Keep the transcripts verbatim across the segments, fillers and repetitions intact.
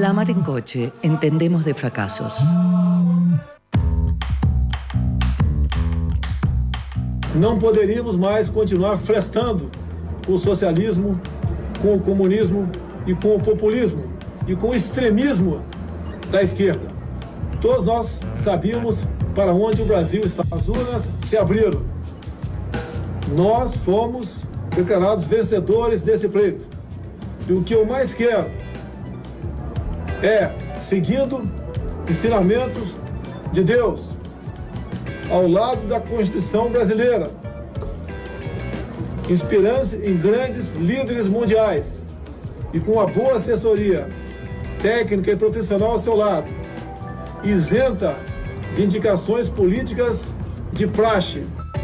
Amar en Coche entendemos de fracasos. Não poderíamos mais continuar flertando o socialismo com o comunismo e com o populismo e com o extremismo da esquerda. Todos nós sabíamos para onde o Brasil está. As urnas se abriram. Nós fomos declarados vencedores desse pleito. E o que eu mais quero é, seguindo ensinamentos de Deus, ao lado da Constituição brasileira, inspirando-se em grandes líderes mundiais e com uma boa assessoria técnica e profissional ao seu lado, isenta de indicaciones políticas de praxe.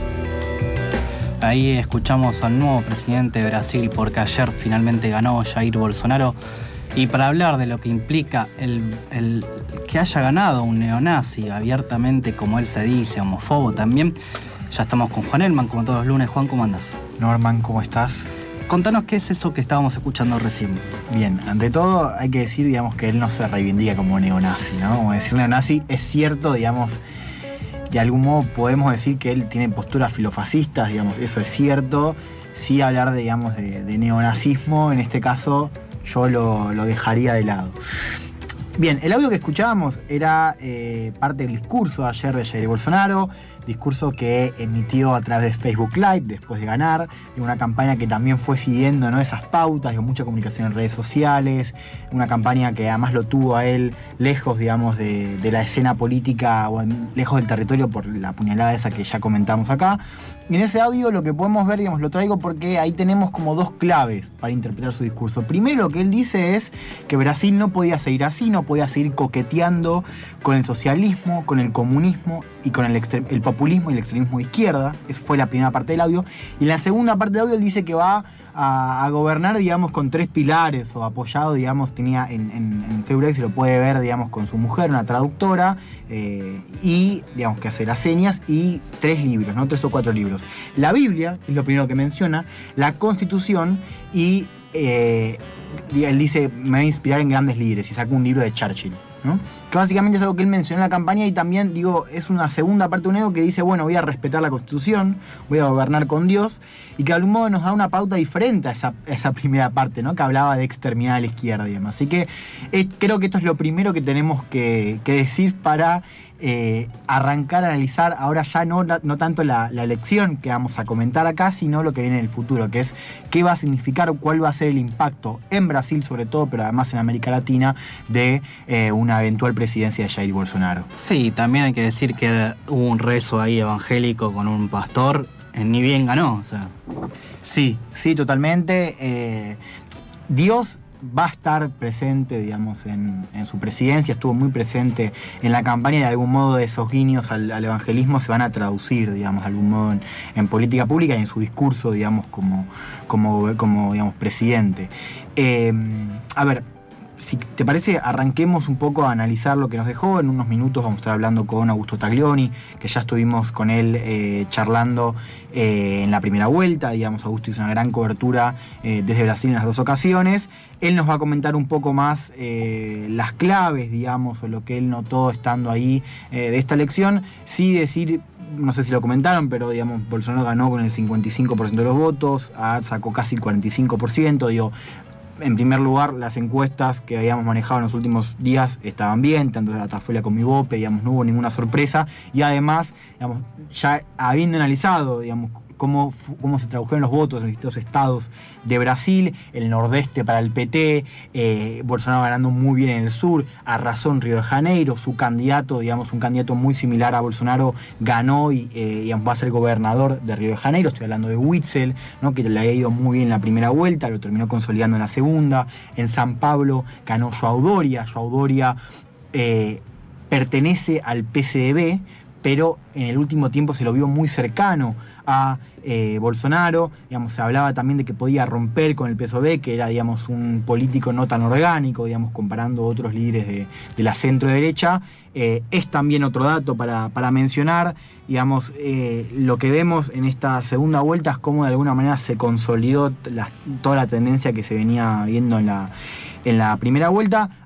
Ahí escuchamos al nuevo presidente de Brasil, porque ayer finalmente ganó Jair Bolsonaro. Y para hablar de lo que implica el, el que haya ganado un neonazi abiertamente, como él se dice, homofobo también, ya estamos con Juan Elman, como todos los lunes. Juan, ¿cómo andás? Norman, ¿cómo estás? Contanos qué es eso que estábamos escuchando recién. Bien, ante todo hay que decir, digamos, que él no se reivindica como neonazi, ¿no? Como decir neonazi es cierto, digamos, de algún modo podemos decir que él tiene posturas filofascistas, digamos, eso es cierto. Sí hablar, de, digamos, de, de neonazismo, en este caso, yo lo, lo dejaría de lado. Bien, el audio que escuchábamos era eh, parte del discurso de ayer de Jair Bolsonaro, discurso que emitió a través de Facebook Live después de ganar, de una campaña que también fue siguiendo, ¿no?, esas pautas, de mucha comunicación en redes sociales, una campaña que además lo tuvo a él lejos, digamos, de, de la escena política, o en, lejos del territorio por la puñalada esa que ya comentamos acá. Y en ese audio lo que podemos ver, digamos, lo traigo porque ahí tenemos como dos claves para interpretar su discurso. Primero, lo que él dice es que Brasil no podía seguir así, no podía seguir coqueteando con el socialismo, con el comunismo y con el, extre- el populismo y el extremismo de izquierda. Esa fue la primera parte del audio. Y en la segunda parte del audio él dice que va a, a gobernar, digamos, con tres pilares, o apoyado, digamos, tenía en, en, en Facebook, se lo puede ver, digamos, con su mujer, una traductora, eh, y, digamos, que hace las señas, y tres libros, ¿no? Tres o cuatro libros. La Biblia es lo primero que menciona, la Constitución y eh, él dice, me va a inspirar en grandes líderes, y saca un libro de Churchill, ¿no? Que básicamente es algo que él mencionó en la campaña, y también, digo, es una segunda parte de un ego que dice, bueno, voy a respetar la Constitución, voy a gobernar con Dios, y que de algún modo nos da una pauta diferente a esa, a esa primera parte, ¿no?, que hablaba de exterminar a la izquierda y demás. Así que es, creo que esto es lo primero que tenemos que, que decir para eh, arrancar a analizar ahora ya no, no tanto la, la elección que vamos a comentar acá, sino lo que viene en el futuro, que es qué va a significar, cuál va a ser el impacto en Brasil sobre todo, pero además en América Latina, de eh, una eventual presidencia de Jair Bolsonaro. Sí, también hay que decir que hubo un rezo ahí evangélico con un pastor, eh, ni bien ganó, o sea. Sí, sí, totalmente. Eh, Dios va a estar presente, digamos, en, en su presidencia, estuvo muy presente en la campaña, y de algún modo esos guiños al, al evangelismo se van a traducir, digamos, de algún modo en, en política pública y en su discurso, digamos, como, como, como digamos, presidente. Eh, a ver, si te parece, arranquemos un poco a analizar lo que nos dejó. En unos minutos vamos a estar hablando con Augusto Taglioni, que ya estuvimos con él eh, charlando eh, en la primera vuelta. Digamos, Augusto hizo una gran cobertura eh, desde Brasil en las dos ocasiones. Él nos va a comentar un poco más eh, las claves, digamos, o lo que él notó estando ahí eh, de esta elección. Sí decir, no sé si lo comentaron, pero digamos, Bolsonaro ganó con el cincuenta y cinco por ciento de los votos, Haddad sacó casi el cuarenta y cinco por ciento, digo. En primer lugar, las encuestas que habíamos manejado en los últimos días estaban bien, tanto de Datafolha como Ibope, digamos, no hubo ninguna sorpresa, y además, digamos, ya habiendo analizado, digamos, cómo, cómo se tradujeron los votos en distintos estados de Brasil, el nordeste para el P T, eh, Bolsonaro ganando muy bien en el sur, arrasó en Río de Janeiro, su candidato, digamos, un candidato muy similar a Bolsonaro, ganó y eh, digamos, va a ser gobernador de Río de Janeiro, estoy hablando de Witzel, ¿no?, que le había ido muy bien en la primera vuelta, lo terminó consolidando en la segunda. En San Pablo ganó João Doria, João Doria eh, pertenece al P C D B, pero en el último tiempo se lo vio muy cercano a eh, Bolsonaro, digamos, se hablaba también de que podía romper con el P S O B, que era, digamos, un político no tan orgánico, digamos, comparando a otros líderes de, de la centro derecha. Eh, es también otro dato para, para mencionar, digamos, eh, lo que vemos en esta segunda vuelta es cómo de alguna manera se consolidó la, toda la tendencia que se venía viendo en la, en la primera vuelta.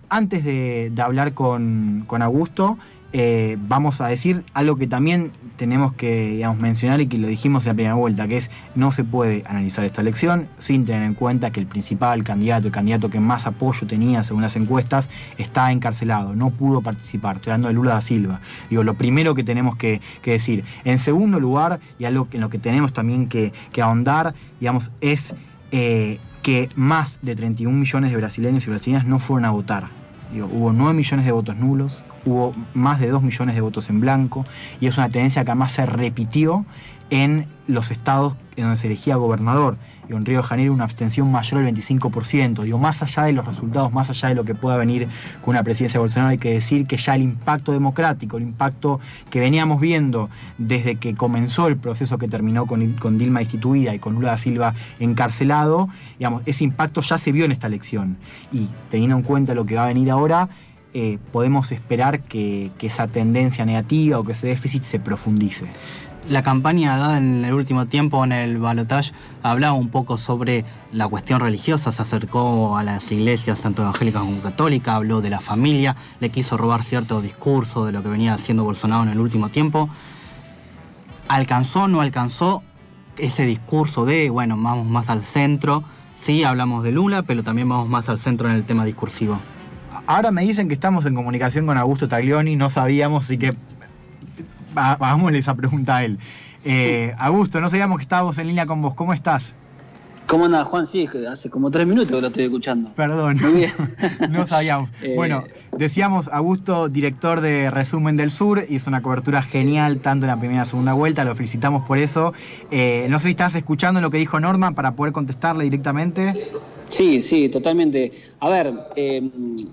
antes de, de hablar con, con Augusto, eh, vamos a decir algo que también tenemos que, digamos, mencionar y que lo dijimos en la primera vuelta, que es no se puede analizar esta elección sin tener en cuenta que el principal candidato, el candidato que más apoyo tenía según las encuestas, está encarcelado, no pudo participar. Estoy hablando de Lula da Silva. Digo, lo primero que tenemos que, que decir. En segundo lugar, y algo en lo que tenemos también que, que ahondar, digamos, es eh, que más de treinta y un millones de brasileños y brasileñas no fueron a votar. Digo, hubo nueve millones de votos nulos, hubo más de dos millones de votos en blanco, y es una tendencia que además se repitió en los estados en donde se elegía gobernador. Digo, en Río de Janeiro una abstención mayor del veinticinco por ciento. Digo, más allá de los resultados, más allá de lo que pueda venir con una presidencia de Bolsonaro, hay que decir que ya el impacto democrático, el impacto que veníamos viendo desde que comenzó el proceso que terminó con, con Dilma instituida y con Lula da Silva encarcelado, digamos, ese impacto ya se vio en esta elección. Y teniendo en cuenta lo que va a venir ahora, eh, podemos esperar que, que esa tendencia negativa o que ese déficit se profundice. La campaña dada en el último tiempo en el balotaje hablaba un poco sobre la cuestión religiosa, se acercó a las iglesias tanto evangélicas como católicas, habló de la familia, le quiso robar cierto discurso de lo que venía haciendo Bolsonaro en el último tiempo. ¿Alcanzó o no alcanzó ese discurso de, bueno, vamos más al centro? Sí, hablamos de Lula, pero también vamos más al centro en el tema discursivo. Ahora me dicen que estamos en comunicación con Augusto Taglioni, no sabíamos, así que hagámosle esa pregunta a él. Eh, Augusto, no sabíamos que estábamos en línea con vos. ¿Cómo estás? ¿Cómo andas, Juan? Sí, hace como tres minutos que lo estoy escuchando. Perdón, muy bien. No sabíamos. eh... Bueno, decíamos, Augusto, director de Resumen del Sur, hizo una cobertura genial tanto en la primera y la segunda vuelta, lo felicitamos por eso. Eh, no sé si estás escuchando lo que dijo Norma para poder contestarle directamente. Sí, sí, totalmente. A ver, eh,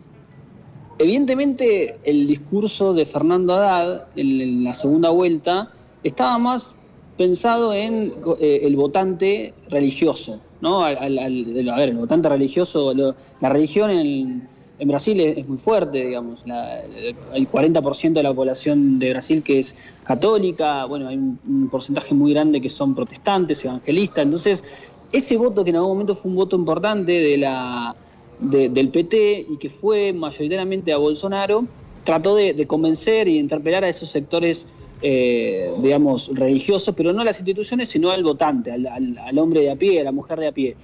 evidentemente el discurso de Fernando Haddad en, en la segunda vuelta estaba más pensado en eh, el votante religioso, ¿no? Al, al, al, a ver, el votante religioso, lo, la religión en, en Brasil es, es muy fuerte, digamos, la, el cuarenta por ciento de la población de Brasil que es católica, bueno, hay un, un porcentaje muy grande que son protestantes, evangelistas, entonces ese voto que en algún momento fue un voto importante de la, de, del P T y que fue mayoritariamente a Bolsonaro, trató de, de convencer y de interpelar a esos sectores Eh, digamos, religiosos, pero no a las instituciones, sino al votante, al, al, al hombre de a pie, a la mujer de a pie.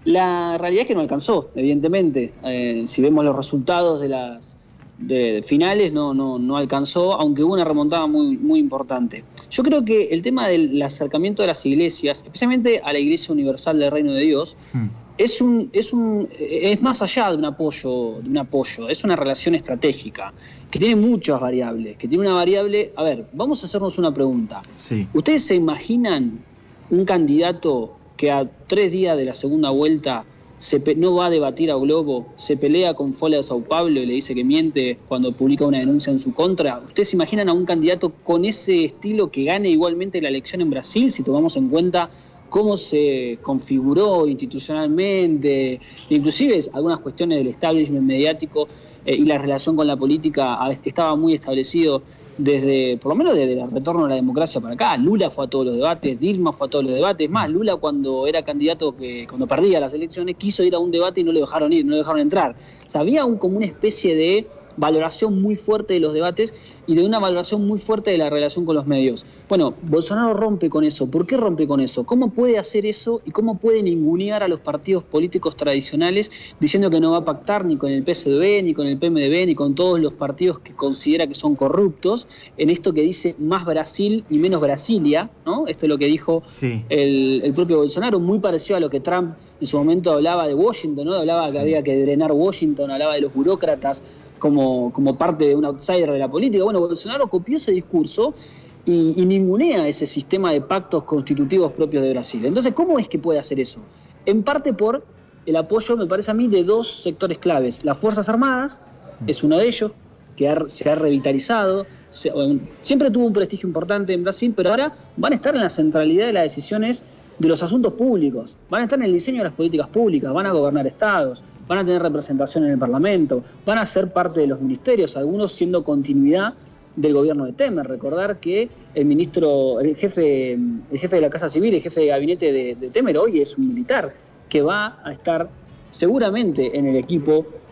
La realidad es que no alcanzó, evidentemente. Eh, si vemos los resultados de las de finales, no, no, no alcanzó, aunque hubo una remontada muy, muy importante. Yo creo que el tema del acercamiento de las iglesias, especialmente a la Iglesia Universal del Reino de Dios, hmm. Es un, es un, es más allá de un apoyo, de un apoyo, es una relación estratégica que tiene muchas variables, que tiene una variable. A ver, vamos a hacernos una pregunta. Sí. ¿Ustedes se imaginan un candidato que a tres días de la segunda vuelta se pe- no va a debatir a Globo, se pelea con Folha de Sao Paulo y le dice que miente cuando publica una denuncia en su contra? ¿Ustedes se imaginan a un candidato con ese estilo que gane igualmente la elección en Brasil, si tomamos en cuenta cómo se configuró institucionalmente, inclusive algunas cuestiones del establishment mediático eh, y la relación con la política estaba muy establecido desde, por lo menos desde el retorno a la democracia para acá? Lula fue a todos los debates, Dilma fue a todos los debates, más Lula cuando era candidato, que cuando perdía las elecciones, quiso ir a un debate y no le dejaron ir, no le dejaron entrar. O sea, había un, como una especie de valoración muy fuerte de los debates y de una valoración muy fuerte de la relación con los medios. Bueno, Bolsonaro rompe con eso. ¿Por qué rompe con eso? ¿Cómo puede hacer eso y cómo puede ningunear a los partidos políticos tradicionales diciendo que no va a pactar ni con el P S D B, ni con el P M D B, ni con todos los partidos que considera que son corruptos, en esto que dice más Brasil y menos Brasilia, ¿no? Esto es lo que dijo sí. el, el propio Bolsonaro, muy parecido a lo que Trump en su momento hablaba de Washington, ¿no? Hablaba sí. que había que drenar Washington, hablaba de los burócratas como, como parte de un outsider de la política. Bueno, Bolsonaro copió ese discurso y, y ningunea ese sistema de pactos constitutivos propios de Brasil. Entonces, ¿cómo es que puede hacer eso? En parte por el apoyo, me parece a mí, de dos sectores claves. Las Fuerzas Armadas es uno de ellos, que ha, se ha revitalizado, se, siempre tuvo un prestigio importante en Brasil, pero ahora van a estar en la centralidad de las decisiones de los asuntos públicos, van a estar en el diseño de las políticas públicas, van a gobernar estados, van a tener representación en el Parlamento, van a ser parte de los ministerios, algunos siendo continuidad del gobierno de Temer. Recordar que el ministro, el jefe, el jefe de la Casa Civil, el jefe de gabinete de, de Temer hoy es un militar que va a estar seguramente en el equipo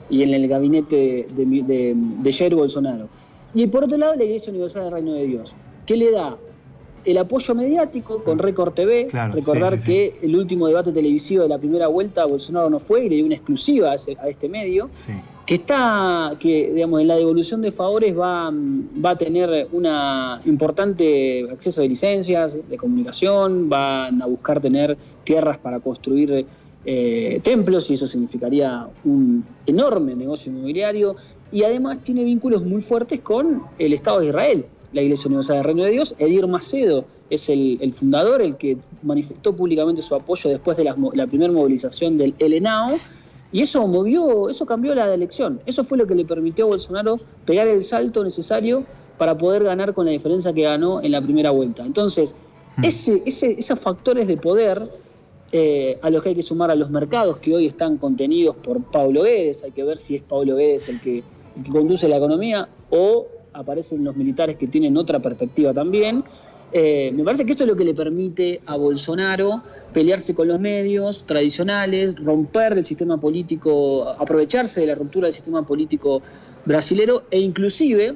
y en el gabinete de, de, de Jair Bolsonaro. Y por otro lado, la Iglesia Universal del Reino de Dios, que le da el apoyo mediático con Record T V. Claro, recordar sí, sí, que sí. el último debate televisivo de la primera vuelta Bolsonaro no fue y le dio una exclusiva a, ese, a este medio, sí. que está, que digamos, en la devolución de favores va, va a tener un importante acceso de licencias de comunicación, van a buscar tener tierras para construir eh, templos, y eso significaría un enorme negocio inmobiliario, y además tiene vínculos muy fuertes con el Estado de Israel. La Iglesia Universal del Reino de Dios. Edir Macedo es el, el fundador, el que manifestó públicamente su apoyo después de la, la primera movilización del El Henao, y eso movió, eso cambió la elección. Eso fue lo que le permitió a Bolsonaro pegar el salto necesario para poder ganar con la diferencia que ganó en la primera vuelta. Entonces, hmm. ese, ese, esos factores de poder eh, a los que hay que sumar a los mercados que hoy están contenidos por Pablo Guedes, hay que ver si es Pablo Guedes el que, el que conduce la economía o aparecen los militares que tienen otra perspectiva también. Eh, me parece que esto es lo que le permite a Bolsonaro pelearse con los medios tradicionales, romper el sistema político, aprovecharse de la ruptura del sistema político brasilero, e inclusive,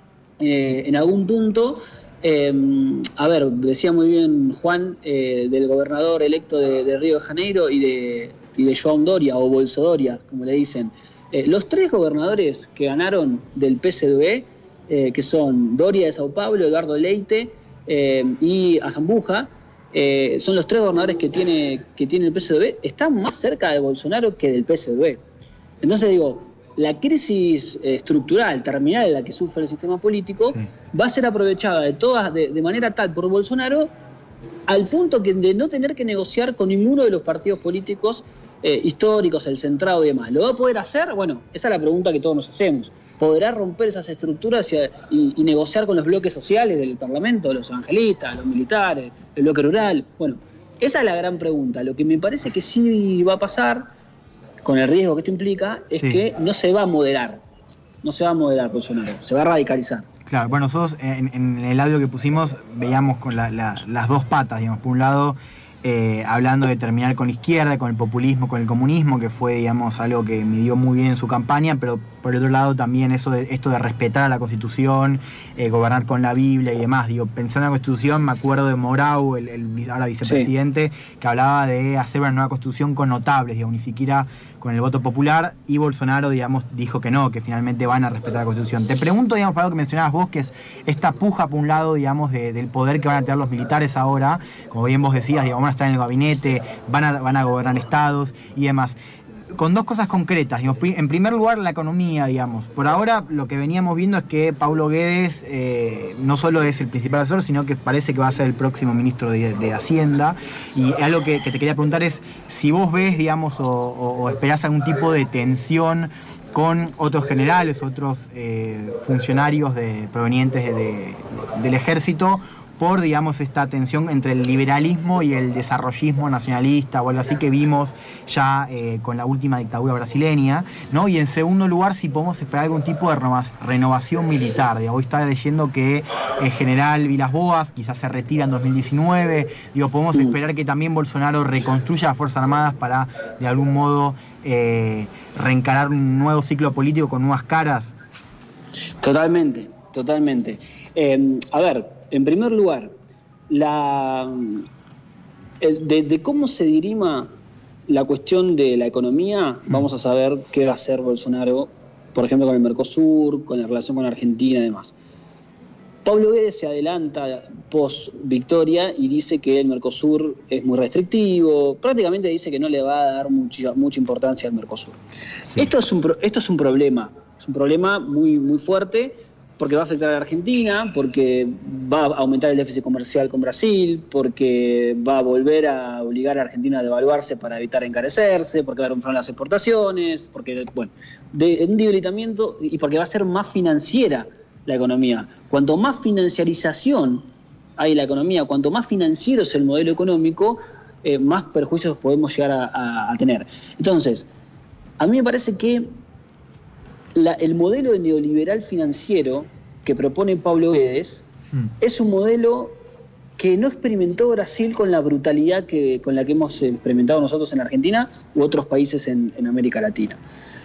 eh, en algún punto, eh, a ver, decía muy bien Juan, eh, del gobernador electo de, de Río de Janeiro y de, y de João Doria, o Bolsodoria, como le dicen. Eh, los tres gobernadores que ganaron del P S D B, Eh, que son Doria de Sao Paulo, Eduardo Leite eh, y Azambuja, eh, son los tres gobernadores que tiene, que tiene el P S D B, están más cerca de Bolsonaro que del P S D B. Entonces digo, la crisis eh, estructural, terminal, en la que sufre el sistema político, sí. va a ser aprovechada de, todas, de, de manera tal por Bolsonaro, al punto que de no tener que negociar con ninguno de los partidos políticos eh, históricos, el centrado y demás. ¿Lo va a poder hacer? Bueno, esa es la pregunta que todos nos hacemos. ¿Podrá romper esas estructuras y, y, y negociar con los bloques sociales del Parlamento, los evangelistas, los militares, el bloque rural? Bueno, esa es la gran pregunta. Lo que me parece que sí va a pasar, con el riesgo que esto implica, es sí. que no se va a moderar. No se va a moderar Bolsonaro, se va a radicalizar. Claro, bueno, nosotros en, en el audio que pusimos veíamos con la, la, las dos patas, digamos, por un lado eh, hablando de terminar con la izquierda, con el populismo, con el comunismo, que fue, digamos, algo que midió muy bien en su campaña, pero por el otro lado también eso de, esto de respetar a la Constitución, eh, gobernar con la Biblia y demás. Digo, pensando en la Constitución, me acuerdo de Mourão, el, el ahora vicepresidente, sí. que hablaba de hacer una nueva Constitución con notables, digamos, ni siquiera con el voto popular, y Bolsonaro, digamos, dijo que no, que finalmente van a respetar la Constitución. Te pregunto, digamos, para algo que mencionabas vos, que es esta puja por un lado, digamos, de, del poder que van a tener los militares ahora, como bien vos decías, digamos, van a estar en el gabinete, van a, van a gobernar estados y demás. Con dos cosas concretas, digamos. En primer lugar, la economía, digamos. Por ahora, lo que veníamos viendo es que Paulo Guedes eh, no solo es el principal asesor, sino que parece que va a ser el próximo ministro de, de Hacienda. Y algo que, que te quería preguntar es si vos ves, digamos, o, o, o esperás algún tipo de tensión con otros generales, otros eh, funcionarios de, provenientes de, de, del ejército, por, digamos, esta tensión entre el liberalismo y el desarrollismo nacionalista o algo así que vimos ya eh, con la última dictadura brasileña, ¿no? Y en segundo lugar, si podemos esperar algún tipo de renovación militar. Digo, hoy estaba leyendo que el general Vilas Boas quizás se retira en dos mil diecinueve. Digo, podemos esperar que también Bolsonaro reconstruya las Fuerzas Armadas para, de algún modo, eh, reencarar un nuevo ciclo político con nuevas caras. Totalmente, totalmente. Eh, a ver, en primer lugar, la, de, de cómo se dirima la cuestión de la economía, vamos a saber qué va a hacer Bolsonaro, por ejemplo, con el Mercosur, con la relación con Argentina y demás. Pablo Guedes se adelanta post-victoria y dice que el Mercosur es muy restrictivo, prácticamente dice que no le va a dar mucha, mucha importancia al Mercosur. Sí. Esto es un, esto es un problema, es un problema muy, muy fuerte, porque va a afectar a la Argentina, porque va a aumentar el déficit comercial con Brasil, porque va a volver a obligar a Argentina a devaluarse para evitar encarecerse, porque va a haber un freno en las exportaciones, porque, bueno, de, un debilitamiento, y porque va a ser más financiera la economía. Cuanto más financiarización hay en la economía, cuanto más financiero es el modelo económico, eh, más perjuicios podemos llegar a, a, a tener. Entonces, a mí me parece que La, el modelo neoliberal financiero que propone Pablo Guedes mm. es un modelo que no experimentó Brasil con la brutalidad que, con la que hemos experimentado nosotros en Argentina u otros países en, en América Latina.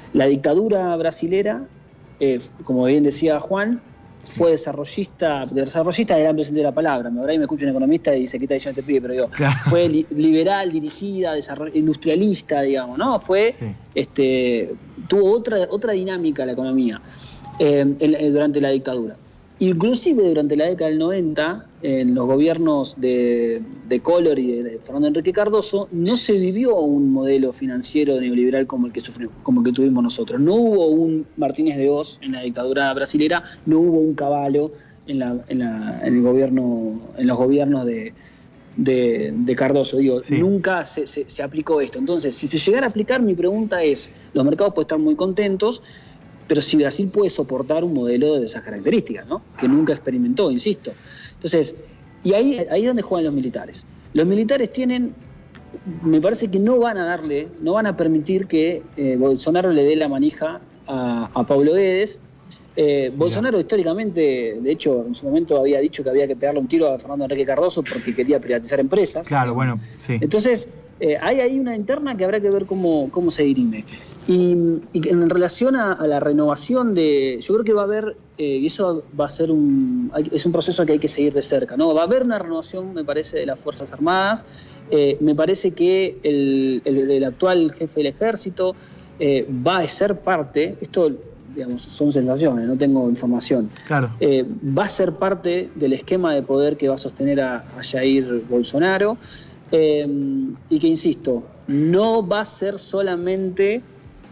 La dictadura brasilera, eh, como bien decía Juan, fue desarrollista, desarrollista es el amplio sentido de la palabra. Ahora ahí me escucha un economista y dice, ¿qué está diciendo este pibe? Pero digo, claro. Fue li liberal, dirigida, industrialista, digamos, ¿no? Fue, sí. este, tuvo otra, otra dinámica la economía eh, en, en, durante la dictadura. Inclusive durante la década del noventa, en los gobiernos de, de Collor y de, de Fernando Henrique Cardoso, no se vivió un modelo financiero neoliberal como el que sufrimos, como el que tuvimos nosotros. No hubo un Martínez de Oz en la dictadura brasilera, no hubo un Cavallo en, la, en, la, en el gobierno, en los gobiernos de, de, de Cardoso. Digo, sí. Nunca se, se, se aplicó esto. Entonces, si se llegara a aplicar, mi pregunta es: los mercados pueden estar muy contentos, pero si Brasil puede soportar un modelo de esas características, ¿no? Que nunca experimentó, insisto. Entonces, y ahí, ahí es donde juegan los militares. Los militares tienen, me parece que no van a darle, no van a permitir que eh, Bolsonaro le dé la manija a, a Paulo Guedes. Eh, Bolsonaro históricamente, de hecho, en su momento había dicho que había que pegarle un tiro a Fernando Henrique Cardoso porque quería privatizar empresas. Claro, bueno, sí. Entonces, eh, hay ahí una interna que habrá que ver cómo, cómo se dirime. Y, y en relación a, a la renovación de, yo creo que va a haber, eh, y eso va a ser un, es un proceso que hay que seguir de cerca, ¿no? Va a haber una renovación, me parece, de las Fuerzas Armadas. Eh, me parece que el, el, el actual jefe del Ejército eh, va a ser parte, esto, digamos, son sensaciones, no tengo información. Claro. Eh, va a ser parte del esquema de poder que va a sostener a, a Jair Bolsonaro. Eh, y que, insisto, no va a ser solamente...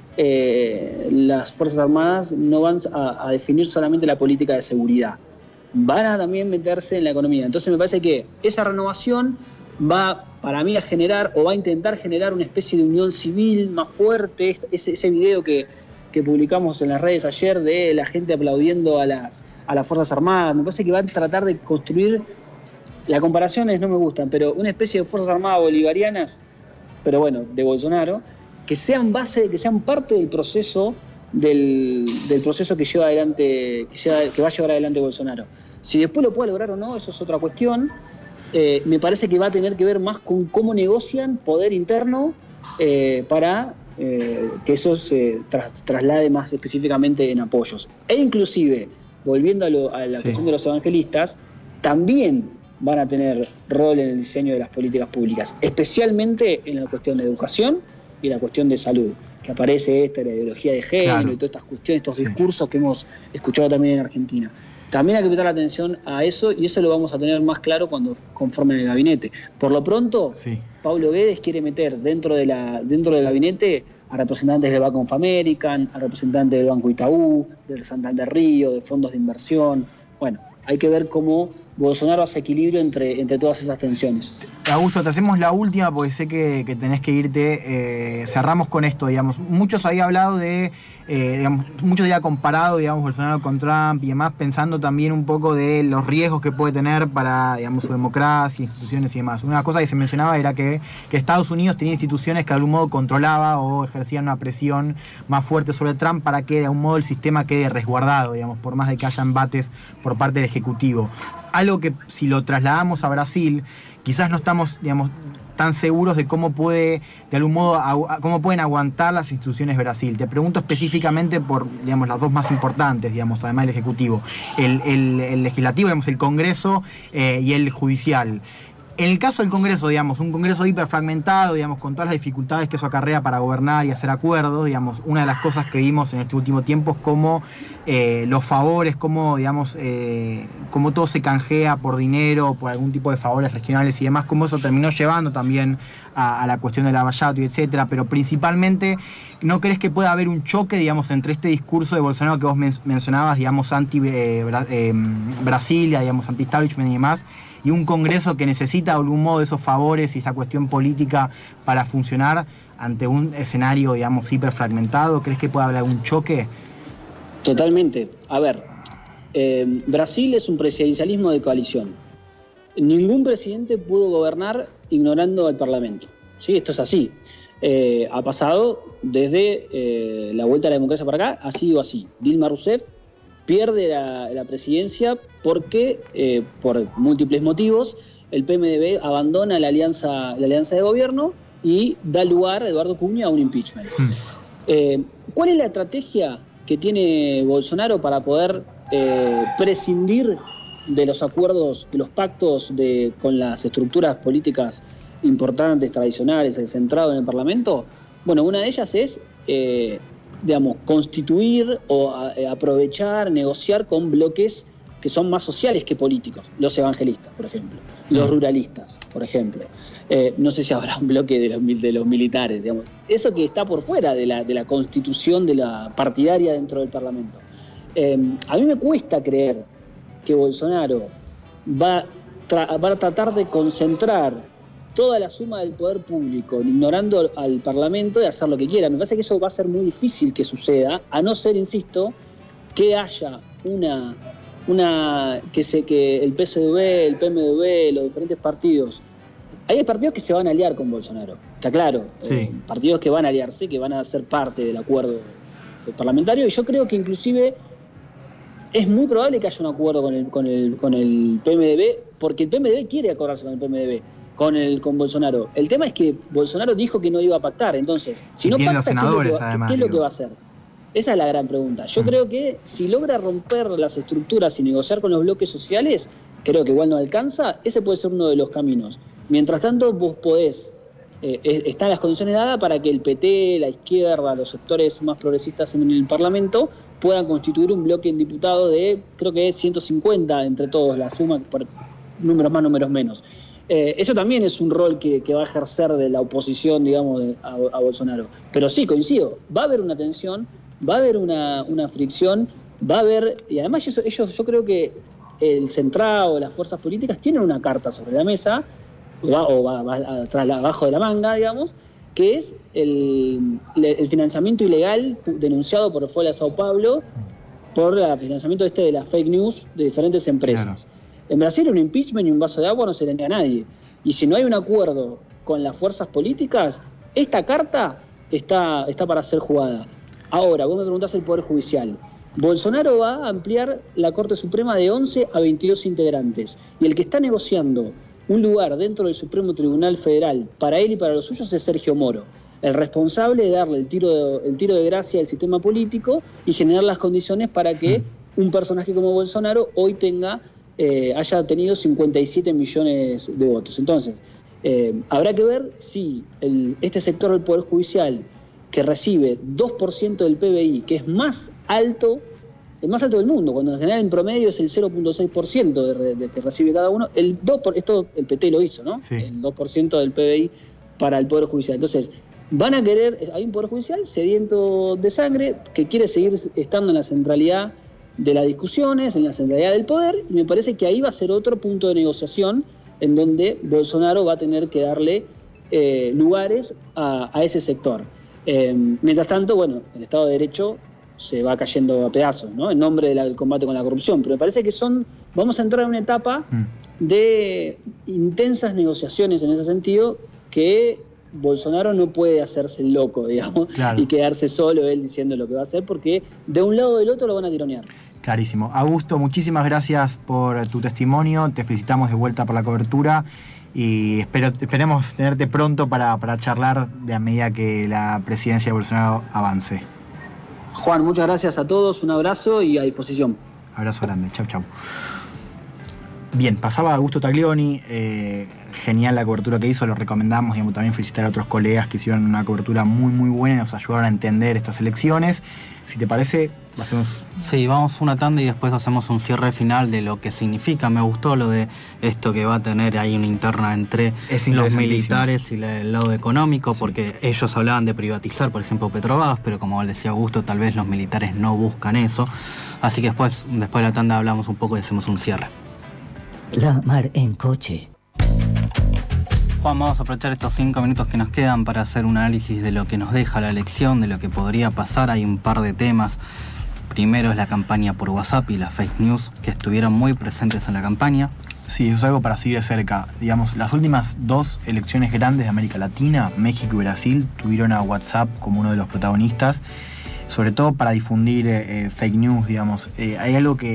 Eh, las Fuerzas Armadas no van a, a definir solamente la política de seguridad, van a también meterse en la economía. Entonces me parece que esa renovación va, para mí, a generar o va a intentar generar una especie de unión civil más fuerte. Ese, ese video que, que publicamos en las redes ayer de la gente aplaudiendo a las, a las Fuerzas Armadas, me parece que va a tratar de construir, las comparaciones no me gustan, pero una especie de Fuerzas Armadas bolivarianas, pero bueno, de Bolsonaro, que sean base, que sean parte del proceso del, del proceso que lleva adelante, que, lleva, que va a llevar adelante Bolsonaro. Si después lo puede lograr o no, eso es otra cuestión. Eh, me parece que va a tener que ver más con cómo negocian poder interno eh, para eh, que eso se tras, traslade más específicamente en apoyos. E inclusive, volviendo a, lo, a la sí. cuestión de los evangelistas, también van a tener rol en el diseño de las políticas públicas, especialmente en la cuestión de educación y la cuestión de salud, que aparece esta, la ideología de género, claro. Y todas estas cuestiones, estos sí. discursos que hemos escuchado también en Argentina. También hay que prestar atención a eso, y eso lo vamos a tener más claro cuando conformen el gabinete. Por lo pronto, sí. Paulo Guedes quiere meter dentro, de la, dentro del gabinete a representantes del Banco of American, a representantes del Banco Itaú, del Santander Río, de fondos de inversión. Bueno, hay que ver cómo Bolsonaro hace equilibrio entre, entre todas esas tensiones. Augusto, te hacemos la última porque sé que, que tenés que irte. Eh, cerramos con esto, digamos. Muchos habían hablado de, eh, digamos, muchos habían comparado, digamos, Bolsonaro con Trump y demás, pensando también un poco de los riesgos que puede tener para, digamos, su democracia, instituciones y demás. Una cosa que se mencionaba era que, que Estados Unidos tenía instituciones que de algún modo controlaba o ejercían una presión más fuerte sobre Trump para que de algún modo el sistema quede resguardado, digamos, por más de que haya embates por parte del Ejecutivo. Algo que, si lo trasladamos a Brasil, quizás no estamos, digamos, tan seguros de cómo puede, de algún modo, a, cómo pueden aguantar las instituciones de Brasil. Te pregunto específicamente por, digamos, las dos más importantes, digamos, además del Ejecutivo, el, el, el legislativo, digamos, el Congreso eh, y el judicial. En el caso del Congreso, digamos, un Congreso hiperfragmentado, digamos, con todas las dificultades que eso acarrea para gobernar y hacer acuerdos, digamos, una de las cosas que vimos en este último tiempo es cómo eh, los favores, cómo, digamos, eh, cómo todo se canjea por dinero, por algún tipo de favores regionales y demás, cómo eso terminó llevando también a, a la cuestión del lavallato y etcétera, pero principalmente, ¿no crees que pueda haber un choque, digamos, entre este discurso de Bolsonaro que vos men- mencionabas, digamos, anti-Brasilia, eh, eh, digamos, anti-establishment y demás, y un Congreso que necesita de algún modo esos favores y esa cuestión política para funcionar ante un escenario, digamos, hiperfragmentado? ¿Crees que puede haber algún choque? Totalmente. A ver, eh, Brasil es un presidencialismo de coalición. Ningún presidente pudo gobernar ignorando al Parlamento. ¿Sí? Esto es así. Eh, ha pasado desde eh, la vuelta a la democracia para acá, ha sido así. Dilma Rousseff pierde la, la presidencia porque, eh, por múltiples motivos, el P M D B abandona la alianza, la alianza de gobierno y da lugar a Eduardo Cunha a un impeachment. Hmm. Eh, ¿cuál es la estrategia que tiene Bolsonaro para poder eh, prescindir de los acuerdos, de los pactos de, con las estructuras políticas importantes, tradicionales, el centrado en el Parlamento? Bueno, una de ellas es, eh, digamos, constituir o a, eh, aprovechar, negociar con bloques que son más sociales que políticos. Los evangelistas, por ejemplo. Los ruralistas, por ejemplo. Eh, no sé si habrá un bloque de los, de los militares, digamos. Eso que está por fuera de la, de la constitución de la partidaria dentro del Parlamento. Eh, a mí me cuesta creer que Bolsonaro va, tra- va a tratar de concentrar toda la suma del poder público, ignorando al Parlamento, y hacer lo que quiera. Me parece que eso va a ser muy difícil que suceda, a no ser, insisto, que haya una... una que se que el P S D V, el P M D V, los diferentes partidos, hay partidos que se van a aliar con Bolsonaro, está claro, sí. eh, partidos que van a aliarse, que van a ser parte del acuerdo parlamentario, y yo creo que inclusive es muy probable que haya un acuerdo con el con el con el P M D V, porque el P M D V quiere acordarse con el P M D V, con el con Bolsonaro. El tema es que Bolsonaro dijo que no iba a pactar, entonces, si y no tiene pacta, los senadores, ¿qué es lo que va, además, ¿qué es lo digo. que va a hacer? Esa es la gran pregunta. Yo mm. creo que si logra romper las estructuras y negociar con los bloques sociales, creo que igual no alcanza, ese puede ser uno de los caminos. Mientras tanto, vos podés, eh, están las condiciones dadas para que el P T, la izquierda, los sectores más progresistas en el Parlamento puedan constituir un bloque en diputados de, creo que es ciento cincuenta entre todos, la suma, por números más, números menos. Eh, eso también es un rol que, que va a ejercer de la oposición, digamos, de, a, a Bolsonaro. Pero sí, coincido, va a haber una tensión, va a haber una, una fricción, va a haber, y además ellos, ellos yo creo que el centrado, las fuerzas políticas tienen una carta sobre la mesa, o va, o va, va atrás, abajo de la manga, digamos, que es el, el financiamiento ilegal denunciado por el Folha de Sao Paulo por el financiamiento este de las fake news de diferentes empresas. Claro. En Brasil un impeachment y un vaso de agua no se le niega a nadie, y si no hay un acuerdo con las fuerzas políticas, esta carta está, está para ser jugada. Ahora, vos me preguntás el Poder Judicial. Bolsonaro va a ampliar la Corte Suprema de once a veintidós integrantes. Y el que está negociando un lugar dentro del Supremo Tribunal Federal para él y para los suyos es Sergio Moro, el responsable de darle el tiro de, el tiro de gracia al sistema político y generar las condiciones para que un personaje como Bolsonaro hoy tenga, eh, haya tenido cincuenta y siete millones de votos. Entonces, eh, habrá que ver si el, este sector del Poder Judicial, que recibe dos por ciento del P B I, que es más alto, el más alto del mundo, cuando en general en promedio es el cero punto seis por ciento de, de que recibe cada uno, el dos por ciento, esto el P T lo hizo, ¿no? Sí. El dos por ciento del P B I para el Poder Judicial. Entonces, van a querer, hay un Poder Judicial sediento de sangre que quiere seguir estando en la centralidad de las discusiones, en la centralidad del poder, y me parece que ahí va a ser otro punto de negociación en donde Bolsonaro va a tener que darle eh, lugares a, a ese sector. Eh, mientras tanto, bueno, el Estado de Derecho se va cayendo a pedazos, ¿no? En nombre del combate con la corrupción. Pero me parece que son, vamos a entrar en una etapa de intensas negociaciones en ese sentido, que Bolsonaro no puede hacerse el loco, digamos, claro, y quedarse solo él diciendo lo que va a hacer, porque de un lado o del otro lo van a tironear. Clarísimo. Augusto, muchísimas gracias por tu testimonio, te felicitamos de vuelta por la cobertura y espero, esperemos tenerte pronto para, para charlar de a medida que la presidencia de Bolsonaro avance. Juan, muchas gracias a todos, un abrazo y a disposición. Abrazo grande, chau chau. Bien, pasaba Augusto Taglioni, eh, genial la cobertura que hizo, lo recomendamos, y también felicitar a otros colegas que hicieron una cobertura muy muy buena y nos ayudaron a entender estas elecciones. Si te parece, hacemos... Sí, vamos una tanda y después hacemos un cierre final de lo que significa. Me gustó lo de esto que va a tener ahí una interna entre los militares y la, el lado económico, sí, porque ellos hablaban de privatizar, por ejemplo, Petrobras, pero como decía Augusto, tal vez los militares no buscan eso. Así que después, después de la tanda hablamos un poco y hacemos un cierre. La mar en coche. Juan, vamos a aprovechar estos cinco minutos que nos quedan para hacer un análisis de lo que nos deja la elección, de lo que podría pasar. Hay un par de temas. Primero es la campaña por WhatsApp y las fake news que estuvieron muy presentes en la campaña. Sí, eso es algo para seguir de cerca. Digamos, las últimas dos elecciones grandes de América Latina, México y Brasil, tuvieron a WhatsApp como uno de los protagonistas, sobre todo para difundir eh, fake news, digamos. Eh, hay algo que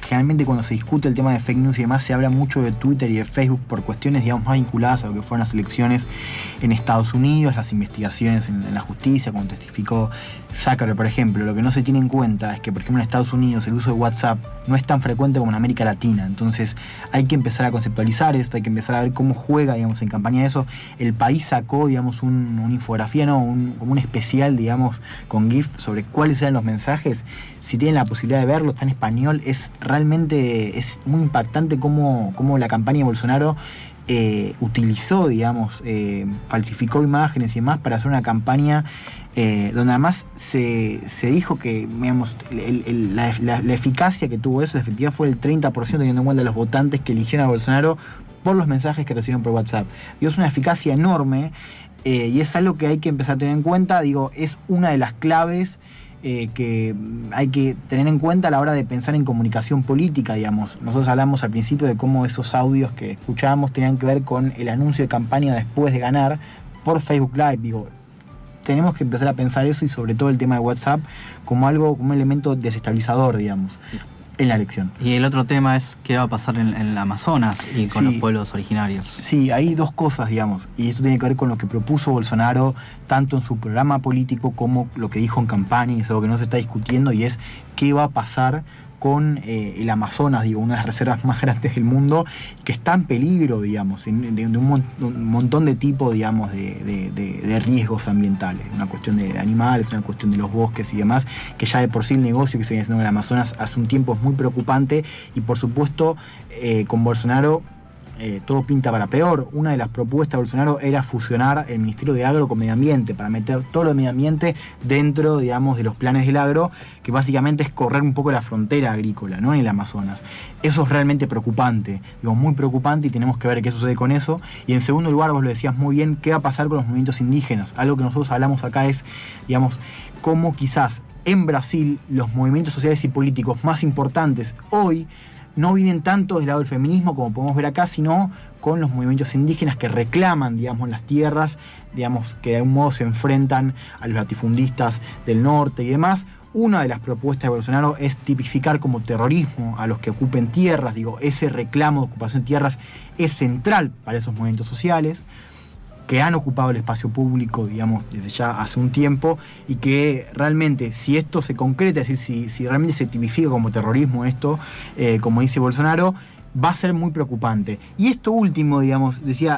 generalmente cuando se discute el tema de fake news y demás se habla mucho de Twitter y de Facebook por cuestiones, digamos, más vinculadas a lo que fueron las elecciones en Estados Unidos, las investigaciones en, en la justicia, como testificó Zuckerberg, por ejemplo. Lo que no se tiene en cuenta es que, por ejemplo, en Estados Unidos el uso de WhatsApp no es tan frecuente como en América Latina. Entonces hay que empezar a conceptualizar esto, hay que empezar a ver cómo juega, digamos, en campaña de eso. El país sacó, digamos, un, una infografía, no, un, como un especial, digamos, con GIF sobre cuáles eran los mensajes. Si tienen la posibilidad de verlo, está en español. Es realmente es muy impactante cómo, cómo la campaña de Bolsonaro eh, utilizó, digamos, eh, falsificó imágenes y demás para hacer una campaña eh, donde además se, se dijo que, digamos, el, el, la, la, la eficacia que tuvo eso, la efectividad fue del treinta por ciento, teniendo en cuenta los votantes que eligieron a Bolsonaro por los mensajes que recibieron por WhatsApp. Y es una eficacia enorme eh, y es algo que hay que empezar a tener en cuenta. Digo, es una de las claves Eh, que hay que tener en cuenta a la hora de pensar en comunicación política, digamos. Nosotros hablamos al principio de cómo esos audios que escuchábamos tenían que ver con el anuncio de campaña después de ganar por Facebook Live. Digo, tenemos que empezar a pensar eso y sobre todo el tema de WhatsApp como algo, como un elemento desestabilizador, digamos, en la elección. Y el otro tema es qué va a pasar en, en el Amazonas y con sí, los pueblos originarios. Sí, hay dos cosas, digamos, y esto tiene que ver con lo que propuso Bolsonaro tanto en su programa político como lo que dijo en campaña, y es algo que no se está discutiendo, y es qué va a pasar con eh, el Amazonas, digo, una de las reservas más grandes del mundo, que está en peligro, digamos, de, de, de un, mon, un montón de tipos, digamos, de, de, de, de riesgos ambientales. Una cuestión de animales, una cuestión de los bosques y demás, que ya de por sí el negocio que se viene haciendo en el Amazonas hace un tiempo es muy preocupante, y por supuesto, eh, con Bolsonaro Eh, todo pinta para peor. Una de las propuestas de Bolsonaro era fusionar el Ministerio de Agro con Medio Ambiente, para meter todo lo de medio ambiente dentro, digamos, de los planes del agro, que básicamente es correr un poco la frontera agrícola, ¿no?, en el Amazonas. Eso es realmente preocupante, digo, muy preocupante, y tenemos que ver qué sucede con eso. Y en segundo lugar, vos lo decías muy bien, qué va a pasar con los movimientos indígenas. Algo que nosotros hablamos acá es, digamos, cómo quizás en Brasil los movimientos sociales y políticos más importantes hoy no vienen tanto del lado del feminismo como podemos ver acá, sino con los movimientos indígenas que reclaman, digamos, las tierras, digamos, que de algún modo se enfrentan a los latifundistas del norte y demás. Una de las propuestas de Bolsonaro es tipificar como terrorismo a los que ocupen tierras. Digo, ese reclamo de ocupación de tierras es central para esos movimientos sociales que han ocupado el espacio público, digamos, desde ya hace un tiempo, y que realmente, si esto se concreta, es decir, si, si realmente se tipifica como terrorismo esto, eh, como dice Bolsonaro, va a ser muy preocupante. Y esto último, digamos, decía,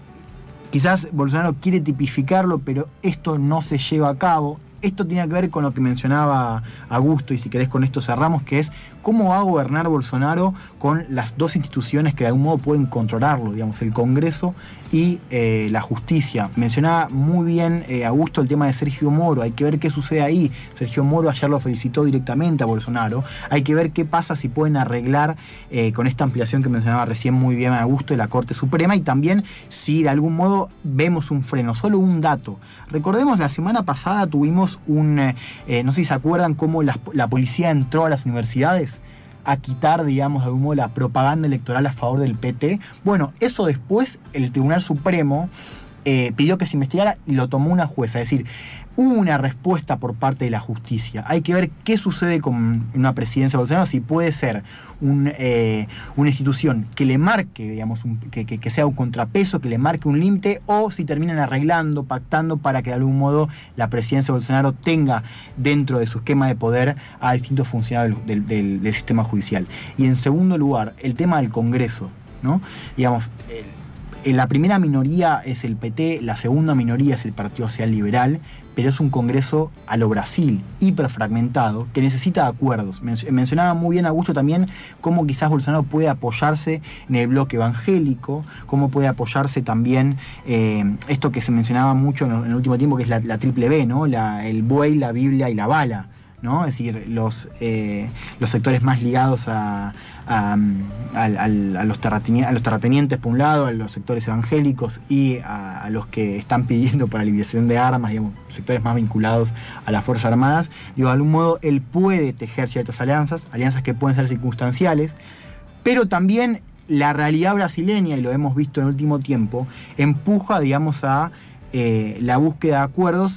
quizás Bolsonaro quiere tipificarlo, pero esto no se lleva a cabo. Esto tiene que ver con lo que mencionaba Augusto, y si querés con esto cerramos, que es cómo va a gobernar Bolsonaro con las dos instituciones que de algún modo pueden controlarlo, digamos, el Congreso y eh, la justicia. Mencionaba muy bien eh, Augusto el tema de Sergio Moro. Hay que ver qué sucede ahí. Sergio Moro ayer lo felicitó directamente a Bolsonaro. Hay que ver qué pasa, si pueden arreglar eh, con esta ampliación que mencionaba recién muy bien Augusto de la Corte Suprema, y también si de algún modo vemos un freno. Solo un dato. Recordemos, la semana pasada tuvimos un, eh, no sé si se acuerdan, cómo la, la policía entró a las universidades a quitar, digamos, de algún modo la propaganda electoral a favor del P T. Bueno, eso después el Tribunal Supremo eh, pidió que se investigara y lo tomó una jueza. Es decir, hubo una respuesta por parte de la justicia. Hay que ver qué sucede con una presidencia de Bolsonaro, si puede ser un, eh, una institución que le marque, digamos, un, que, que, que sea un contrapeso, que le marque un límite, o si terminan arreglando, pactando para que de algún modo la presidencia de Bolsonaro tenga dentro de su esquema de poder a distintos funcionarios del, del, del sistema judicial. Y en segundo lugar, el tema del Congreso, ¿no? Digamos, el, la primera minoría es el P T, la segunda minoría es el Partido Social Liberal, pero es un Congreso a lo Brasil, hiperfragmentado, que necesita acuerdos. Men- mencionaba muy bien Augusto también cómo quizás Bolsonaro puede apoyarse en el bloque evangélico, cómo puede apoyarse también eh, esto que se mencionaba mucho en, en el último tiempo, que es la, la triple B, ¿no? La, el buey, la Biblia y la bala, ¿no? Es decir, los, eh, los sectores más ligados a, a, a, a, a, los terratenientes, a los terratenientes por un lado, a los sectores evangélicos, y a, a los que están pidiendo para la liberación de armas, digamos, sectores más vinculados a las Fuerzas Armadas. Digo, de algún modo él puede tejer ciertas alianzas, alianzas que pueden ser circunstanciales, pero también la realidad brasileña, y lo hemos visto en el último tiempo, empuja, digamos, a eh, la búsqueda de acuerdos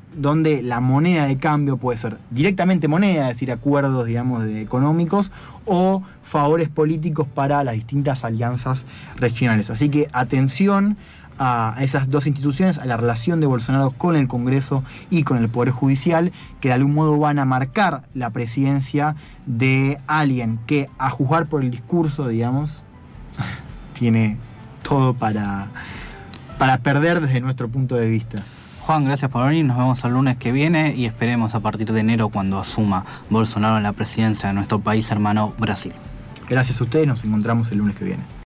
donde la moneda de cambio puede ser directamente moneda, es decir, acuerdos, digamos, de económicos, o favores políticos para las distintas alianzas regionales. Así que atención a esas dos instituciones, a la relación de Bolsonaro con el Congreso y con el Poder Judicial, que de algún modo van a marcar la presidencia de alguien que, a juzgar por el discurso, digamos, tiene todo para, para perder desde nuestro punto de vista. Juan, gracias por venir. Nos vemos el lunes que viene y esperemos a partir de enero cuando asuma Bolsonaro en la presidencia de nuestro país hermano Brasil. Gracias a ustedes, nos encontramos el lunes que viene.